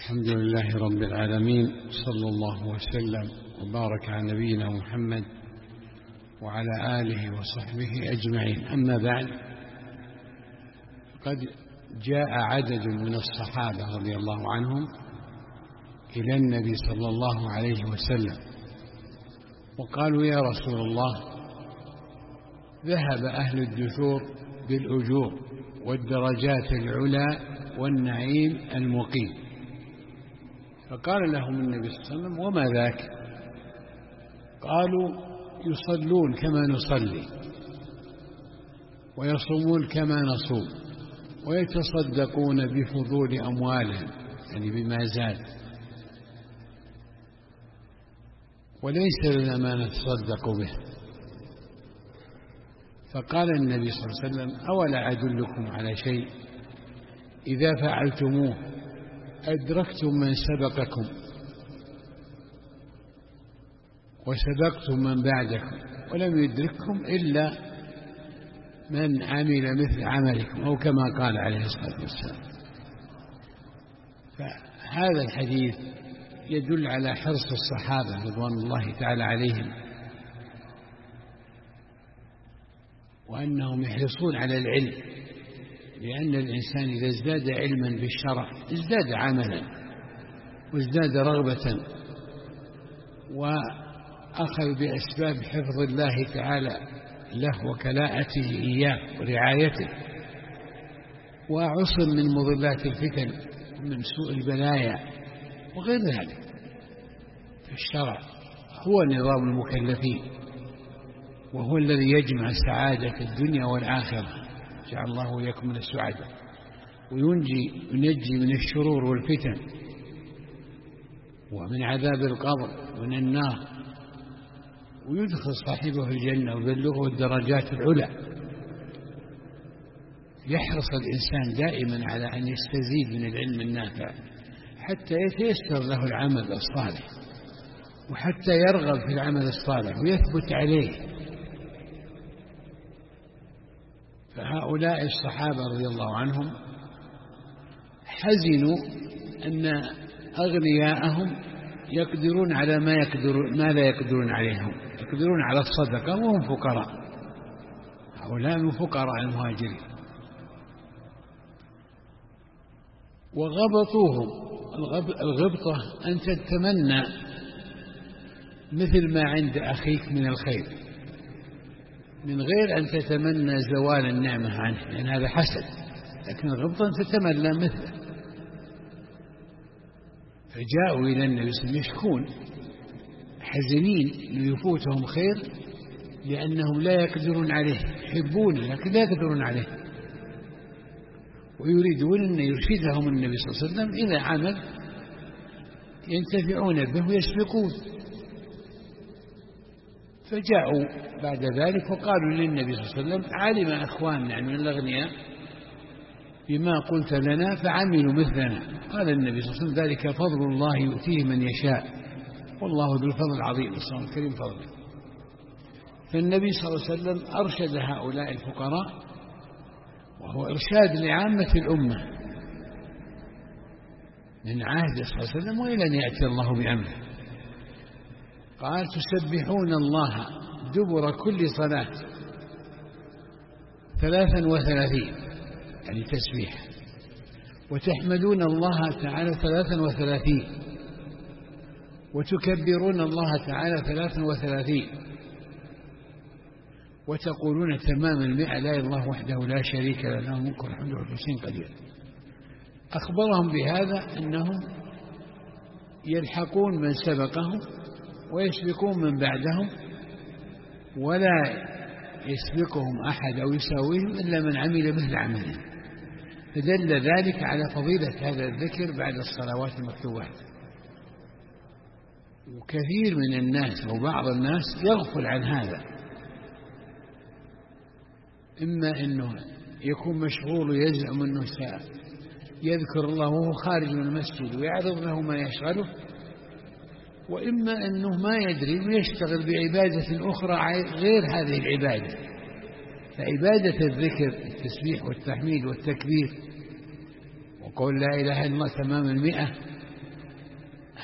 الحمد لله رب العالمين، صلى الله وسلم وبارك على نبينا محمد وعلى آله وصحبه أجمعين. أما بعد، قد جاء عدد من الصحابة رضي الله عنهم إلى النبي صلى الله عليه وسلم وقالوا: يا رسول الله، ذهب أهل الدثور بالأجور والدرجات العلى والنعيم المقيم. فقال لهم النبي صلى الله عليه وسلم: وما ذاك؟ قالوا: يصلون كما نصلي، ويصومون كما نصوم، ويتصدقون بفضول أموالهم، يعني بما زاد، وليس لنا ما نتصدق به. فقال النبي صلى الله عليه وسلم: أولا أدلكم على شيء إذا فعلتموه أدركتم من سبقكم وسبقتم من بعدكم، ولم يدرككم إلا من عمل مثل عملكم، أو كما قال عليه الصلاة والسلام. فهذا الحديث يدل على حرص الصحابة رضوان الله تعالى عليهم، وأنهم يحرصون على العلم، لأن الإنسان إذا ازداد علما بالشرع ازداد عملا وازداد رغبة، وأخذ بأسباب حفظ الله تعالى له وكلاءته إياه ورعايته، وعصم من مضلات الفتن ومن سوء البلايا وغير ذلك. فالشرع هو نظام المكلفين، وهو الذي يجمع سعادة الدنيا والآخرة، جعل الله وإياكم من السعادة، وينجي من الشرور والفتن ومن عذاب القبر ومن النار، ويدخل صاحبه الجنة ويبلغه الدرجات العلى. يحرص الإنسان دائما على أن يستزيد من العلم النافع حتى يتيسر له العمل الصالح، وحتى يرغب في العمل الصالح ويثبت عليه. فهؤلاء الصحابة رضي الله عنهم حزنوا أن أغنياءهم يقدرون على ما لا يقدرون عليهم، يقدرون على الصدقة وهم فقراء. هؤلاء من فقراء المهاجرين، وغبطوهم. الغبطة أن تتمنى مثل ما عند أخيك من الخير من غير أن تتمنى زوال النعمة عنه، لأن هذا حسد. لكن الغبطة أن تتمنى مثله. فجاءوا إلى النبي صلى الله عليه وسلم يشكون، حزنين ليفوتهم خير لأنهم لا يقدرون عليه، يحبونه لكن لا يقدرون عليه، ويريدون أن يرشدهم النبي صلى الله عليه وسلم إلى عمل ينتفعون به ويسبقون. فجاءوا بعد ذلك وقالوا للنبي صلى الله عليه وسلم: علم أخواننا من الأغنياء بما قلت لنا فعملوا مثلنا. قال النبي صلى الله عليه وسلم: ذلك فضل الله يؤتيه من يشاء، والله ذو الفضل العظيم، الصلاة الكريم فضله. فالنبي صلى الله عليه وسلم أرشد هؤلاء الفقراء، وهو إرشاد لعامة الأمة من عهد صلى الله عليه وسلم وإلى أن يأتي الله بأمره. قال: تسبحون الله دبر كل صلاة 33، يعني تسبيح، وتحمدون الله تعالى 33، وتكبرون الله تعالى 33، وتقولون تمام 100 لا إله إلا الله وحده لا شريك له له الملك والحمد لله كل شيء قدير. أخبرهم بهذا أنهم يلحقون من سبقهم ويسبقون من بعدهم، ولا يسبقهم أحد أو يساويهم إلا من عمل مثل عملهم. فدل ذلك على فضيلة هذا الذكر بعد الصلوات المكتوبات. وكثير من الناس أو بعض الناس يغفل عن هذا، إما أنه يكون مشغول ويزعم أنه يذكر الله وهو خارج من المسجد ويعرض له ما يشغله، وإما أنه ما يدري ويشتغل بعبادة أخرى غير هذه العبادة. فعبادة الذكر التسبيح والتحميد والتكبير وقول لا إله إلا الله تمام 100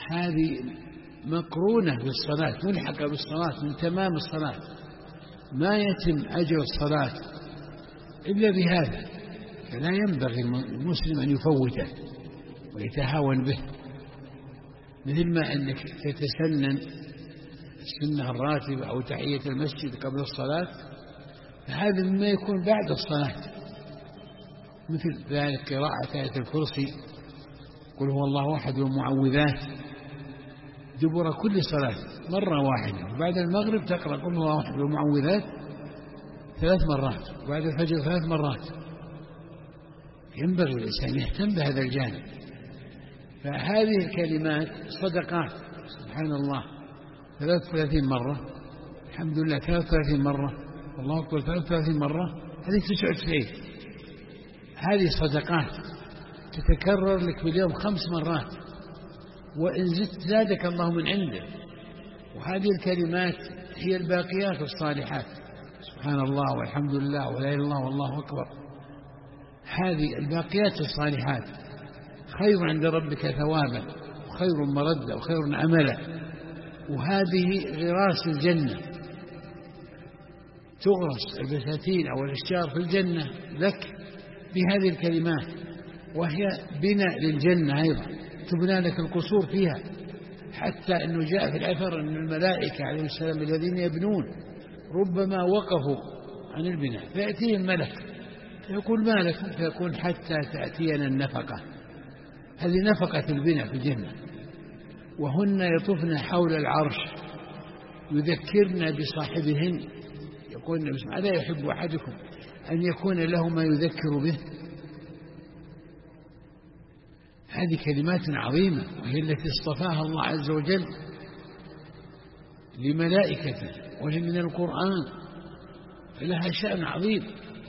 هذه مقرونة بالصلاة، ملحقة بالصلاة من تمام الصلاة، ما يتم أجر الصلاة إلا بهذا. فلا ينبغي المسلم أن يفوته ويتهاون به، مثل ما أنك تتسنن السنة الراتبة أو تحية المسجد قبل الصلاة، فهذا مما يكون بعد الصلاة، مثل ذلك قراءة آية الكرسي، قل هو الله أحد والمعوذات دبر كل صلاة مرة واحدة، وبعد المغرب تقرأ قل هو الله أحد والمعوذات 3 مرات، وبعد الفجر 3 مرات. ينبغي الإنسان يهتم بهذا الجانب. فهذه الكلمات صدقات، سبحان الله 33 مرة، الحمد لله 33 مرة، الله أكبر 33 مرة، هذه 99. هذه صدقات تتكرر لك في اليوم 5 مرات، وإن زدت زادك الله من عنده. وهذه الكلمات هي الباقيات الصالحات، سبحان الله والحمد لله ولا إله إلا الله والله أكبر. هذه الباقيات الصالحات خير عند ربك ثوابا وخير مردا وخير عملا، وهذه غراس الجنة، تغرس البساتين أو الأشجار في الجنة لك بهذه الكلمات، وهي بناء للجنة أيضا، تبنى لك القصور فيها، حتى أنه جاء في الأثر أن الملائكة عليه السلام الذين يبنون ربما وقفوا عن البناء فيأتيه الملك فيقول ما لكم، فيقول حتى تأتينا النفقة. هذه نفقة البناء في الجنة، وهن يطفن حول العرش يذكرن بصاحبهن، يقول النبي صلى الله عليه وسلم: ألا يحب أحدكم أن يكون له ما يذكر به؟ هذه كلمات عظيمة، وهي التي اصطفاها الله عز وجل لملائكته وهي من القرآن، فلها شأن عظيم.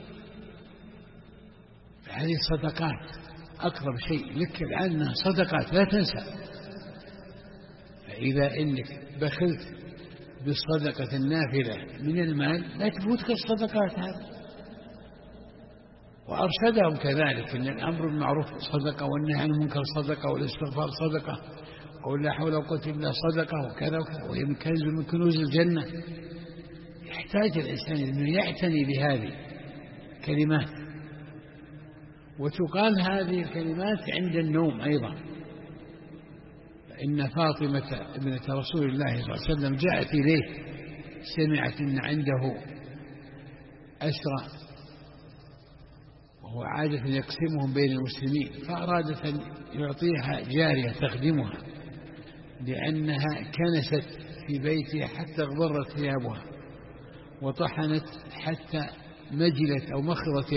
هذه الصدقات أقرب شيء لك الآن صدقات، لا تنسى. فإذا إنك بخلت بالصدقة النافلة من المال لا تفوتك الصدقات هذه. وأرشدهم كذلك أن الأمر بالمعروف صدقة، والنهي عن المنكر صدقة، والاستغفار صدقة، وقل لا حول ولا قوة إلا بالله صدقة، وكذا وكذا، وهي من كنز من كنوز الجنة. يحتاج الإنسان أنه يعتني بهذه الكلمات. وتقال هذه الكلمات عند النوم أيضا، فإن فاطمة ابنة رسول الله صلى الله عليه وسلم جاءت إليه، سمعت أن عنده أسرى وهو عادة يقسمهم بين المسلمين، فأرادت أن يعطيها جارية تخدمها، لأنها كنست في بيتها حتى اغبرت ثيابها، وطحنت حتى مجلت أو مخضت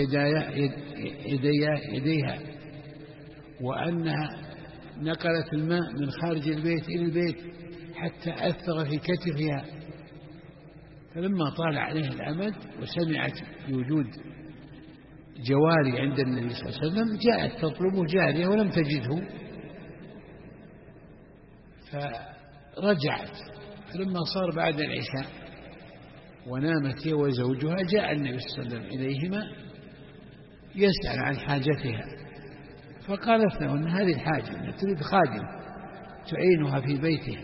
يديها، وأنها نقلت الماء من خارج البيت إلى البيت حتى أثر في كتفها. فلما طال عليه الأمد وسمعت بوجود جواري عند النبي صلى الله عليه وسلم، جاءت تطلب جارية ولم تجده، فرجعت. فلما صار بعد العشاء ونامت هي وزوجها، جاء النبي صلى الله عليه وسلم إليهما يسأل عن حاجتها، فقالت له أن هذه الحاجة أن تريد خادم تعينها في بيتها.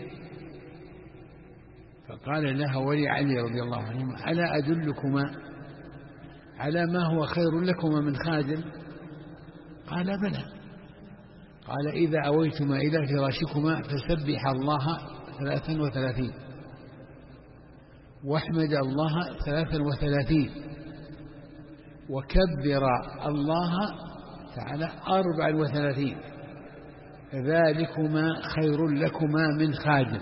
فقال لها ولعلي رضي الله عنهما: ألا أدلكما على ما هو خير لكما من خادم؟ قال بلى. قال: إذا أويتما إلى فراشكما فسبح الله 33 واحمد الله 33 وكبر الله تعالى 34، فذلكما خير لكما من خادم.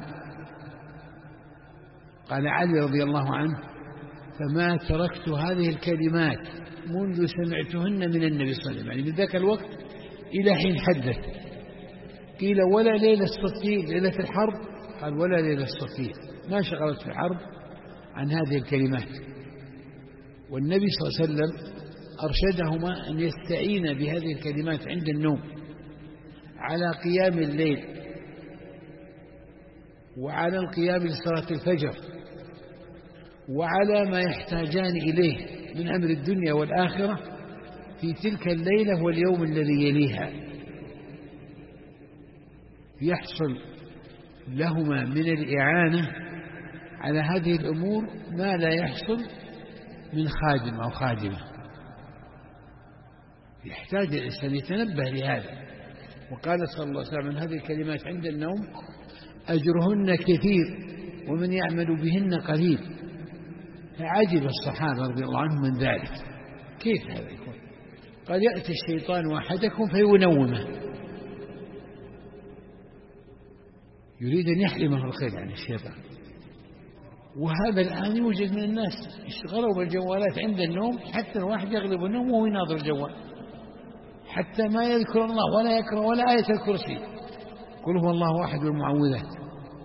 قال علي رضي الله عنه: فما تركت هذه الكلمات منذ سمعتهن من النبي صلى الله عليه وسلم، يعني من ذاك الوقت إلى حين حدث. قيل: ولا ليلة الصفين، ليلة الحرب؟ قال: ولا ليلة الصفين، ما شغلت في الحرب عن هذه الكلمات. والنبي صلى الله عليه وسلم أرشدهما أن يستعين بهذه الكلمات عند النوم على قيام الليل وعلى القيام لصلاة الفجر وعلى ما يحتاجان إليه من أمر الدنيا والآخرة في تلك الليلة واليوم الذي يليها، يحصل لهما من الإعانة على هذه الأمور ما لا يحصل من خادم أو خادمة. يحتاج الإنسان يتنبه لهذا. وقال صلى الله عليه وسلم من هذه الكلمات عند النوم أجرهن كثير ومن يعمل بهن قليل. فعجب الصحابة رضي الله عنهم من ذلك. كيف هذا يكون؟ قال يأتي الشيطان أحدكم فينومه، يريد أن يحرمه الخير عن الشيطان. وهذا الآن يوجد من الناس اشتغلوا بالجوالات عند النوم، حتى الواحد يغلب النوم وهو يناظر الجوال، حتى ما يذكر الله ولا يقرأ ولا آية الكرسي. قل هو الله أحد والمعوذات.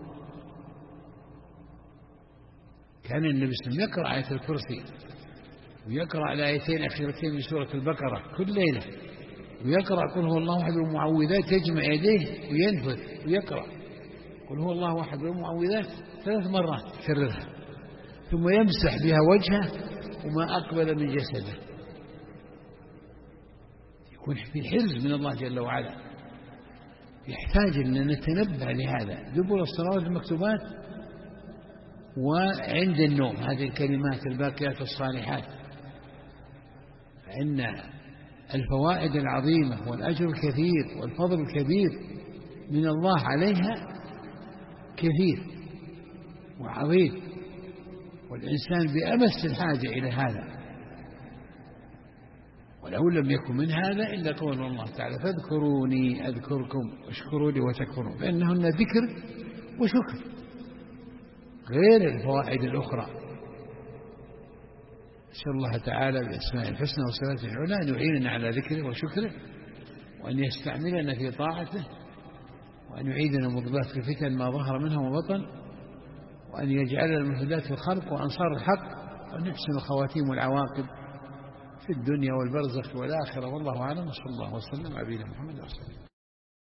كان النبي صلى الله عليه وسلم يقرأ آية الكرسي ويقرأ الآيتين أخيرتين من سورة البقرة كل ليلة، ويقرأ قل هو الله أحد والمعوذات، يجمع يديه وينفث ويقرأ قل هو الله أحد والمعوذات 3 مرات يكررها، ثم يمسح بها وجهه وما أقبل من جسده، يكون في حرز من الله جل وعلا. يحتاج أن نتنبه لهذا دبر الصلوات المكتوبات وعند النوم، هذه الكلمات الباقيات الصالحات، فإن الفوائد العظيمة والأجر الكثير والفضل الكبير من الله عليها كثير وعظيم، والإنسان بأمس الحاجة إلى هذا. ولو لم يكن من هذا إلا قول الله تعالى فاذكروني أذكركم واشكروا لي وتكفرون، فإنهن ذكر وشكر غير الفوائد الأخرى. أسأل الله تعالى بأسماء الحسنى وصفاته العلى أن يعيننا على ذكره وشكره، وأن يستعملنا في طاعته، وأن يعيدنا مضبات الفتن ما ظهر منها وبطن، وأن يجعلنا من هداة الخلق وأنصار الحق، وأن يحسن الخواتيم والعواقب في الدنيا والبرزخ والآخرة. والله أعلم، صلى الله وسلم على نبينا محمد.